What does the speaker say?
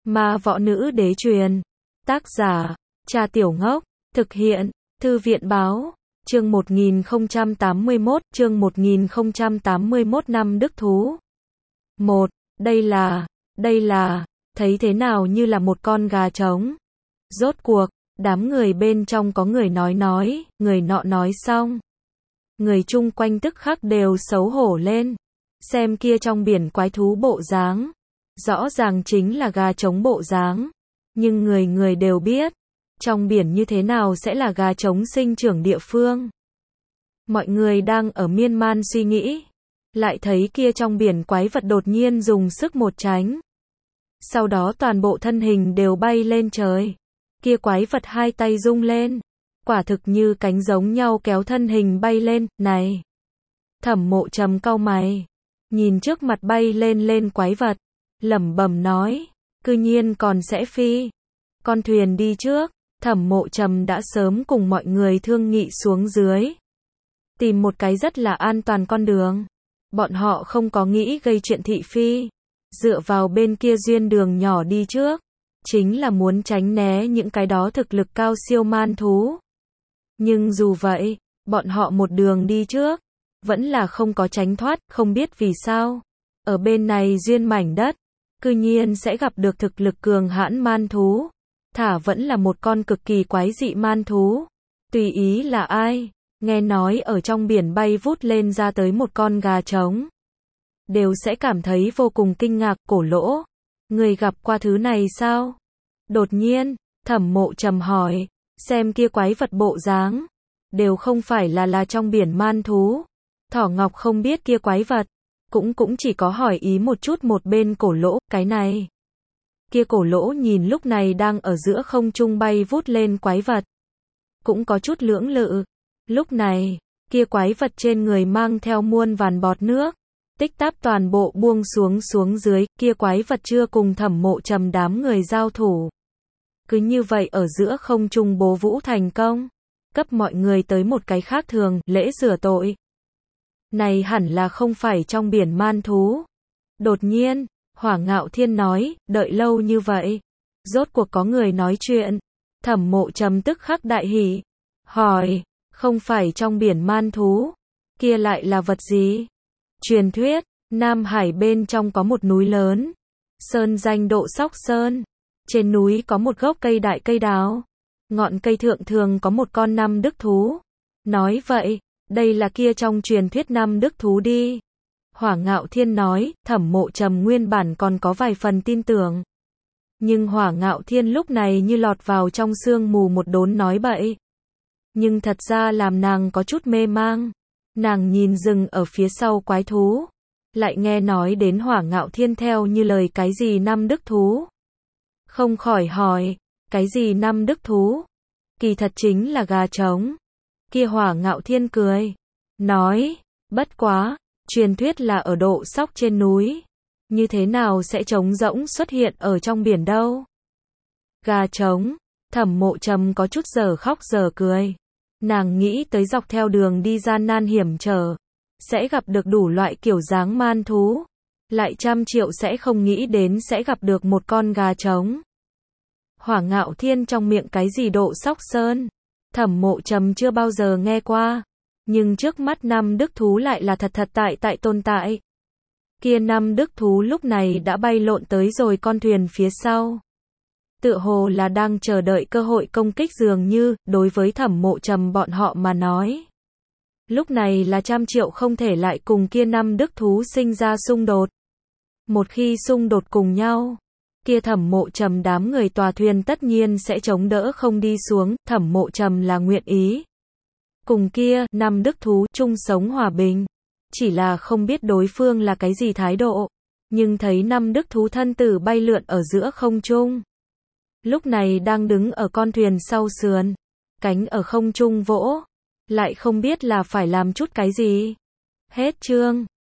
Ma võ nữ đế truyền. Tác giả, Cha Tiểu Ngốc. Thực hiện, Thư viện báo. Chương 1081, chương 1081 năm đức thú. 1. Đây là, thấy thế nào như là một con gà trống. Rốt cuộc, đám người bên trong có người nói, người nọ nói xong. Người chung quanh tức khắc đều xấu hổ lên. Xem kia trong biển quái thú bộ dáng. Rõ ràng chính là gà trống bộ dáng. Nhưng người đều biết. Trong biển như thế nào sẽ là gà trống sinh trưởng địa phương. Mọi người đang ở miên man suy nghĩ. Lại thấy kia trong biển quái vật đột nhiên dùng sức một tránh. Sau đó toàn bộ thân hình đều bay lên trời. Kia quái vật hai tay rung lên. Quả thực như cánh giống nhau kéo thân hình bay lên, này. Thẩm Mộ Trầm cau mày. Nhìn trước mặt bay lên quái vật. Lẩm bẩm nói. Cư nhiên còn sẽ phi. Con thuyền đi trước. Thẩm Mộ Trầm đã sớm cùng mọi người thương nghị xuống dưới. Tìm một cái rất là an toàn con đường. Bọn họ không có nghĩ gây chuyện thị phi. Dựa vào bên kia duyên đường nhỏ đi trước. Chính là muốn tránh né những cái đó thực lực cao siêu man thú. Nhưng dù vậy, bọn họ một đường đi trước. Vẫn là không có tránh thoát, không biết vì sao. Ở bên này duyên mảnh đất. Cư nhiên sẽ gặp được thực lực cường hãn man thú. Thả vẫn là một con cực kỳ quái dị man thú. Tùy ý là ai. Nghe nói ở trong biển bay vút lên ra tới một con gà trống. Đều sẽ cảm thấy vô cùng kinh ngạc, cổ lỗ. Người gặp qua thứ này sao? Đột nhiên, Thẩm Mộ Trầm hỏi. Xem kia quái vật bộ dáng. Đều không phải là trong biển man thú. Thỏ Ngọc không biết kia quái vật. Cũng chỉ có hỏi ý một chút một bên cổ lỗ, cái này. Kia cổ lỗ nhìn lúc này đang ở giữa không trung bay vút lên quái vật. Cũng có chút lưỡng lự. Lúc này, kia quái vật trên người mang theo muôn vàn bọt nước. Tích táp toàn bộ buông xuống dưới, kia quái vật chưa cùng Thẩm Mộ Trầm đám người giao thủ. Cứ như vậy ở giữa không trung bố vũ thành công. Cấp mọi người tới một cái khác thường, lễ rửa tội. Này hẳn là không phải trong biển man thú. Đột nhiên, Hỏa Ngạo Thiên nói, đợi lâu như vậy. Rốt cuộc có người nói chuyện. Thẩm Mộ Trầm tức khắc đại hỉ. Hỏi, không phải trong biển man thú. Kia lại là vật gì? Truyền thuyết, Nam Hải bên trong có một núi lớn. Sơn danh Độ Sóc Sơn. Trên núi có một gốc cây đại cây đào. Ngọn cây thượng thường có một con năm đức thú. Nói vậy, đây là kia trong truyền thuyết năm đức thú đi. Hỏa Ngạo Thiên nói, Thẩm Mộ Trầm nguyên bản còn có vài phần tin tưởng. Nhưng Hỏa Ngạo Thiên lúc này như lọt vào trong sương mù một đốn nói bậy. Nhưng thật ra làm nàng có chút mê mang. Nàng nhìn rừng ở phía sau quái thú. Lại nghe nói đến Hỏa Ngạo Thiên theo như lời cái gì năm đức thú. Không khỏi hỏi, cái gì năm đức thú? Kỳ thật chính là gà trống. Kia Hỏa Ngạo Thiên cười. Nói, bất quá, truyền thuyết là ở Độ Sóc trên núi. Như thế nào sẽ trống rỗng xuất hiện ở trong biển đâu? Gà trống, Thẩm Mộ Trầm có chút giờ khóc giờ cười. Nàng nghĩ tới dọc theo đường đi gian nan hiểm trở. Sẽ gặp được đủ loại kiểu dáng man thú. Lại 100 triệu sẽ không nghĩ đến sẽ gặp được một con gà trống. Hỏa Ngạo Thiên trong miệng cái gì Độ Sóc Sơn. Thẩm Mộ Trầm chưa bao giờ nghe qua. Nhưng trước mắt năm đức thú lại là thật tại tồn tại. Kia năm đức thú lúc này đã bay lộn tới rồi con thuyền phía sau. Tựa hồ là đang chờ đợi cơ hội công kích dường như, đối với Thẩm Mộ Trầm bọn họ mà nói. Lúc này là 100 triệu không thể lại cùng kia năm đức thú sinh ra xung đột. Một khi xung đột cùng nhau, kia Thẩm Mộ Trầm đám người tòa thuyền tất nhiên sẽ chống đỡ không đi xuống, Thẩm Mộ Trầm là nguyện ý. Cùng kia, năm đức thú, chung sống hòa bình. Chỉ là không biết đối phương là cái gì thái độ. Nhưng thấy năm đức thú thân tử bay lượn ở giữa không trung. Lúc này đang đứng ở con thuyền sau sườn. Cánh ở không trung vỗ. Lại không biết là phải làm chút cái gì. Hết chương.